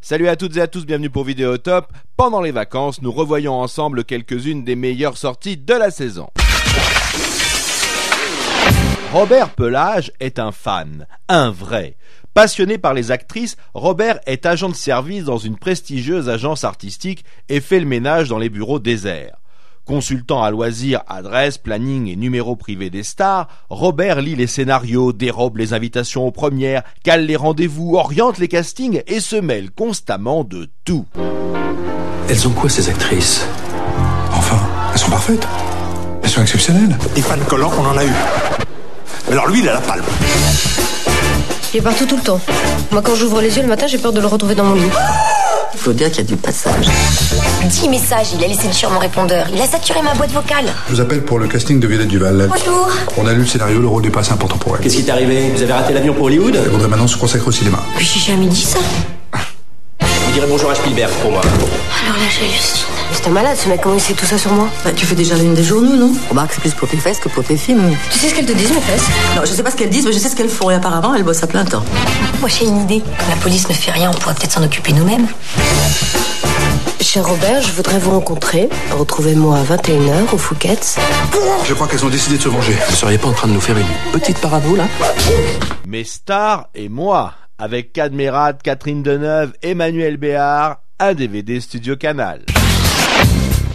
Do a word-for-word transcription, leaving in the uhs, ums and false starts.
Salut à toutes et à tous, bienvenue pour Vidéo Top. Pendant les vacances, nous revoyons ensemble quelques-unes des meilleures sorties de la saison. Robert Pelage est un fan, un vrai. Passionné par les actrices, Robert est agent de service dans une prestigieuse agence artistique et fait le ménage dans les bureaux déserts. Consultant à loisir adresse, planning et numéro privé des stars, Robert lit les scénarios, dérobe les invitations aux premières, cale les rendez-vous, oriente les castings et se mêle constamment de tout. Elles ont quoi ces actrices? Enfin, elles sont parfaites. Elles sont exceptionnelles. Des fans collants, on en a eu. Mais alors lui, il a la palme. Il est partout tout le temps. Moi, quand j'ouvre les yeux le matin, j'ai peur de le retrouver dans mon lit. Il faut dire qu'il y a du passage. dix messages, il a laissé sur mon répondeur. Il a saturé ma boîte vocale. Je vous appelle pour le casting de Violette Duval. Bonjour. On a lu le scénario, le rôle n'est pas assez important pour elle. Qu'est-ce qui t'est arrivé? Vous avez raté l'avion pour Hollywood? Elle voudrait maintenant se consacrer au cinéma. Puis j'ai jamais dit ça. Vous direz bonjour à Spielberg pour moi. Alors là, j'hallucine. Mais c'est un malade, ce mec, comment il sait tout ça sur moi? Bah, tu fais déjà l'une des journaux, non? Remarque, c'est plus pour tes fesses que pour tes films. Tu sais ce qu'elles te disent, mes fesses? Non, je sais pas ce qu'elles disent, mais je sais ce qu'elles font. Et apparemment, elles bossent à plein temps. Moi, j'ai une idée. Comme la police ne fait rien, on pourrait peut-être s'en occuper nous-mêmes. Cher Robert, je voudrais vous rencontrer. Retrouvez-moi à vingt et une heures au Fouquet's. Je crois qu'elles ont décidé de se venger. Vous seriez pas en train de nous faire une petite parabole, là? Mes stars et moi, avec Cadmerade, Catherine Deneuve, Emmanuel Béard, un D V D Studio Canal.